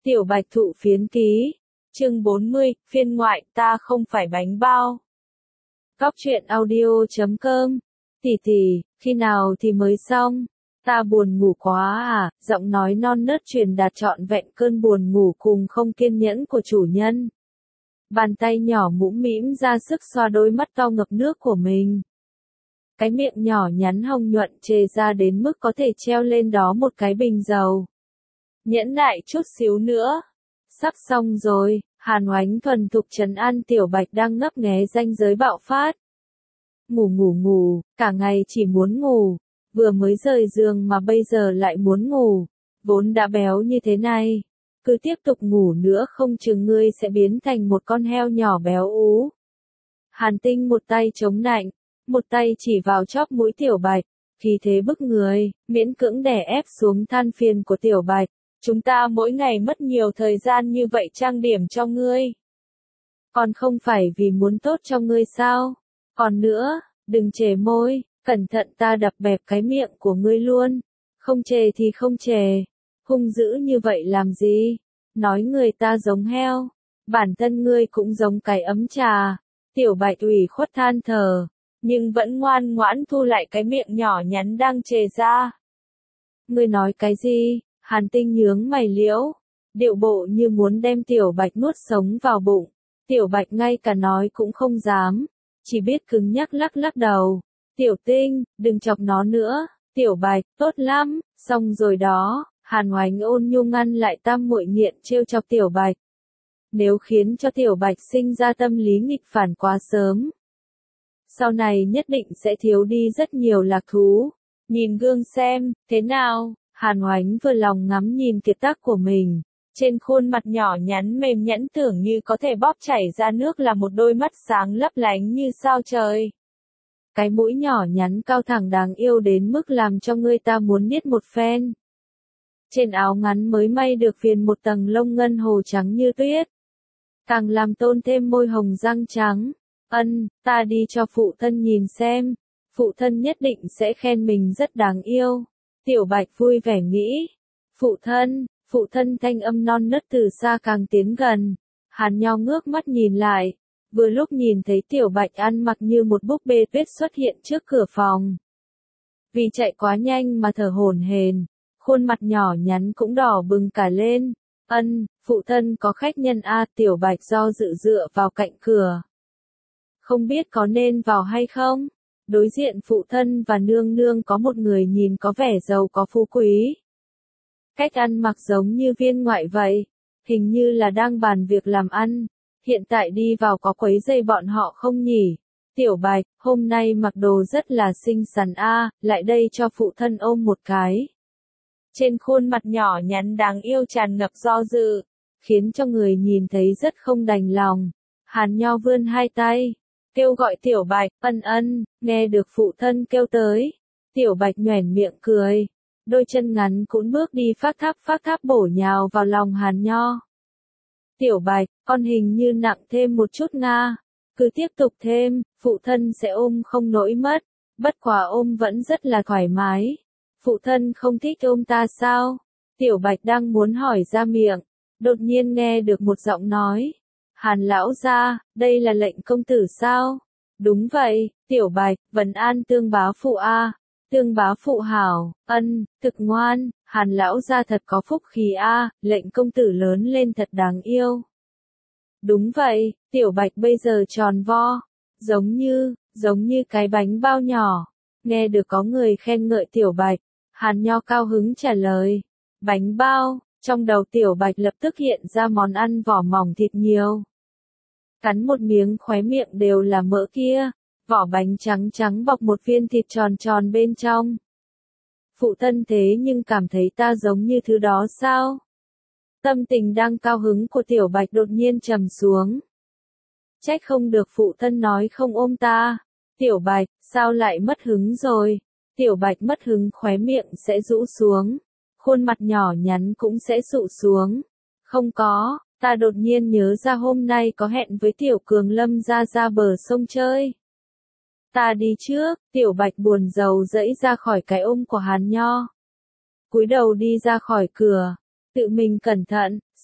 Tiểu Bạch Thụ Phiến Ký, chương 40, phiên ngoại, ta không phải bánh bao. Cóc truyện audio.com, tỷ, khi nào thì mới xong? Ta buồn ngủ quá à, giọng nói non nớt truyền đạt trọn vẹn cơn buồn ngủ cùng không kiên nhẫn của chủ nhân. Bàn tay nhỏ mũm mĩm ra sức xoa đôi mắt to ngập nước của mình. Cái miệng nhỏ nhắn hồng nhuận chề ra đến mức có thể treo lên đó một cái bình dầu. Nhẫn nại chút xíu nữa. Sắp xong rồi, Hàn Oánh thuần thục trấn an Tiểu Bạch đang ngấp nghé ranh giới bạo phát. Ngủ, cả ngày chỉ muốn ngủ, vừa mới rời giường mà bây giờ lại muốn ngủ, vốn đã béo như thế này, cứ tiếp tục ngủ nữa không chừng ngươi sẽ biến thành một con heo nhỏ béo ú. Hàn Tinh một tay chống nạnh, một tay chỉ vào chóp mũi Tiểu Bạch, khí thế bức người, miễn cưỡng đè ép xuống than phiền của Tiểu Bạch. Chúng ta mỗi ngày mất nhiều thời gian như vậy trang điểm cho ngươi. Còn không phải vì muốn tốt cho ngươi sao? Còn nữa, đừng chề môi, cẩn thận ta đập bẹp cái miệng của ngươi luôn. Không chề thì không chề. Hung dữ như vậy làm gì? Nói người ta giống heo. Bản thân ngươi cũng giống cái ấm trà. Tiểu Bạch ủy khuất than thở, nhưng vẫn ngoan ngoãn thu lại cái miệng nhỏ nhắn đang chề ra. Ngươi nói cái gì? Hàn Tinh nhướng mày liễu, điệu bộ như muốn đem Tiểu Bạch nuốt sống vào bụng. Tiểu Bạch ngay cả nói cũng không dám, chỉ biết cứng nhắc lắc lắc đầu. Tiểu Tinh, đừng chọc nó nữa. Tiểu Bạch, tốt lắm, xong rồi đó. Hàn Oánh ôn nhu ngăn lại tam muội nghiện trêu chọc Tiểu Bạch. Nếu khiến cho Tiểu Bạch sinh ra tâm lý nghịch phản quá sớm, sau này nhất định sẽ thiếu đi rất nhiều lạc thú. Nhìn gương xem, thế nào? Hàn Oánh vừa lòng ngắm nhìn kiệt tác của mình, trên khuôn mặt nhỏ nhắn mềm nhẵn tưởng như có thể bóp chảy ra nước là một đôi mắt sáng lấp lánh như sao trời. Cái mũi nhỏ nhắn cao thẳng đáng yêu đến mức làm cho người ta muốn niết một phen. Trên áo ngắn mới may được viền một tầng lông ngân hồ trắng như tuyết, càng làm tôn thêm môi hồng răng trắng. Ta đi cho phụ thân nhìn xem, phụ thân nhất định sẽ khen mình rất đáng yêu. Tiểu Bạch vui vẻ nghĩ. Phụ thân thanh âm non nớt từ xa càng tiến gần. Hàn Nho ngước mắt nhìn lại, vừa lúc nhìn thấy Tiểu Bạch ăn mặc như một búp bê tuyết xuất hiện trước cửa phòng. Vì chạy quá nhanh mà thở hổn hển, khuôn mặt nhỏ nhắn cũng đỏ bừng cả lên. Phụ thân có khách nhân a. Tiểu Bạch do dự dựa vào cạnh cửa. Không biết có nên vào hay không? Đối diện phụ thân và nương nương có một người nhìn có vẻ giàu có phú quý. Cách ăn mặc giống như viên ngoại vậy, hình như là đang bàn việc làm ăn. Hiện tại đi vào có quấy rầy bọn họ không nhỉ? Tiểu Bạch, hôm nay mặc đồ rất là xinh xắn a, lại đây cho phụ thân ôm một cái. Trên khuôn mặt nhỏ nhắn đáng yêu tràn ngập do dự, khiến cho người nhìn thấy rất không đành lòng. Hàn Nho vươn hai tay, kêu gọi Tiểu Bạch. Nghe được phụ thân kêu tới. Tiểu Bạch nhoẻn miệng cười, đôi chân ngắn cũn bước đi phác tháp bổ nhào vào lòng Hàn Nho. Tiểu Bạch, con hình như nặng thêm một chút nga. Cứ tiếp tục thêm, phụ thân sẽ ôm không nổi mất. Bất quá ôm vẫn rất là thoải mái. Phụ thân không thích ôm ta sao? Tiểu Bạch đang muốn hỏi ra miệng, đột nhiên nghe được một giọng nói. Hàn lão gia, đây là lệnh công tử sao? Đúng vậy, Tiểu Bạch, vấn an Tương bá phụ a. Tương bá phụ hảo, thực ngoan, Hàn lão gia thật có phúc khí a, lệnh công tử lớn lên thật đáng yêu. Đúng vậy, Tiểu Bạch bây giờ tròn vo, giống như cái bánh bao nhỏ. Nghe được có người khen ngợi Tiểu Bạch, Hàn Nho cao hứng trả lời. Bánh bao, trong đầu Tiểu Bạch lập tức hiện ra món ăn vỏ mỏng thịt nhiều. Cắn một miếng khóe miệng đều là mỡ kia, vỏ bánh trắng trắng bọc một viên thịt tròn tròn bên trong. Phụ thân thế nhưng cảm thấy ta giống như thứ đó sao? Tâm tình đang cao hứng của Tiểu Bạch đột nhiên trầm xuống. Trách không được phụ thân nói không ôm ta. Tiểu Bạch, sao lại mất hứng rồi? Tiểu Bạch mất hứng khóe miệng sẽ rũ xuống, khuôn mặt nhỏ nhắn cũng sẽ sụ xuống. Không có. Ta đột nhiên nhớ ra hôm nay có hẹn với Tiểu Cường Lâm ra bờ sông chơi. Ta đi trước. Tiểu Bạch buồn rầu rẫy ra khỏi cái ôm của Hàn Nho. Cúi đầu đi ra khỏi cửa, tự mình cẩn thận,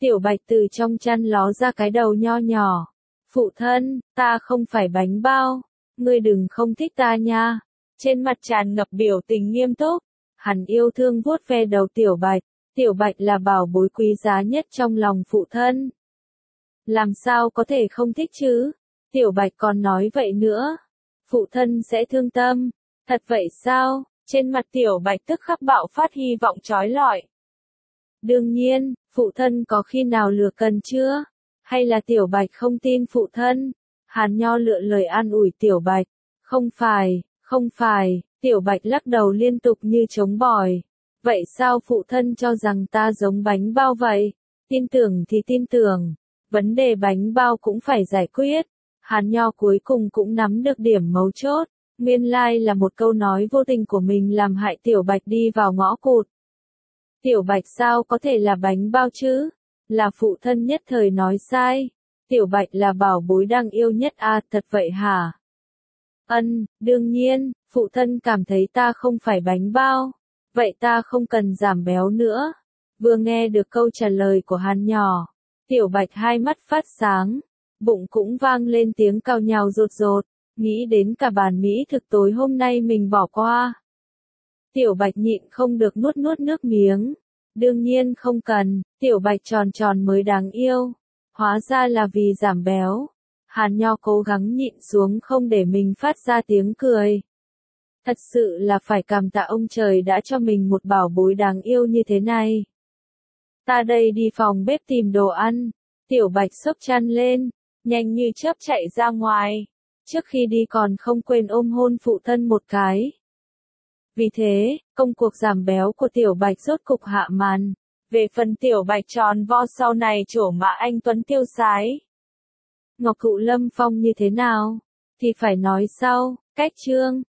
Tiểu Bạch từ trong chăn ló ra cái đầu nho nhỏ. Phụ thân, ta không phải bánh bao. Ngươi đừng không thích ta nha. Trên mặt tràn ngập biểu tình nghiêm túc. Hắn yêu thương vuốt ve đầu Tiểu Bạch. Tiểu Bạch là bảo bối quý giá nhất trong lòng phụ thân. Làm sao có thể không thích chứ? Tiểu Bạch còn nói vậy nữa. Phụ thân sẽ thương tâm. Thật vậy sao? Trên mặt Tiểu Bạch tức khắc bạo phát hy vọng trói lọi. Đương nhiên, phụ thân có khi nào lừa cần chưa? Hay là Tiểu Bạch không tin phụ thân? Hàn Nho lựa lời an ủi Tiểu Bạch. Không phải, Tiểu Bạch lắc đầu liên tục như trống bòi. Vậy sao phụ thân cho rằng ta giống bánh bao vậy? Tin tưởng thì tin tưởng. Vấn đề bánh bao cũng phải giải quyết. Hàn Nho cuối cùng cũng nắm được điểm mấu chốt. Nguyên lai là một câu nói vô tình của mình làm hại Tiểu Bạch đi vào ngõ cụt. Tiểu Bạch sao có thể là bánh bao chứ? Là phụ thân nhất thời nói sai. Tiểu Bạch là bảo bối đang yêu nhất à, thật vậy hả? Đương nhiên, phụ thân cảm thấy ta không phải bánh bao. Vậy ta không cần giảm béo nữa. Vừa nghe được câu trả lời của Hàn nhỏ, Tiểu Bạch hai mắt phát sáng, bụng cũng vang lên tiếng cào nhào rột rột, nghĩ đến cả bàn mỹ thực tối hôm nay mình bỏ qua. Tiểu Bạch nhịn không được nuốt nuốt nước miếng. Đương nhiên không cần, Tiểu Bạch tròn tròn mới đáng yêu. Hóa ra là vì giảm béo. Hàn Nho cố gắng nhịn xuống không để mình phát ra tiếng cười. Thật sự là phải cảm tạ ông trời đã cho mình một bảo bối đáng yêu như thế này. Ta đây đi phòng bếp tìm đồ ăn. Tiểu Bạch xốc chăn lên, nhanh như chớp chạy ra ngoài. Trước khi đi còn không quên ôm hôn phụ thân một cái. Vì thế, công cuộc giảm béo của Tiểu Bạch rốt cục hạ màn. Về phần Tiểu Bạch tròn vo sau này trổ mã anh Tuấn tiêu sái. Ngọc Cụ Lâm Phong như thế nào? Thì phải nói sau, cách chương.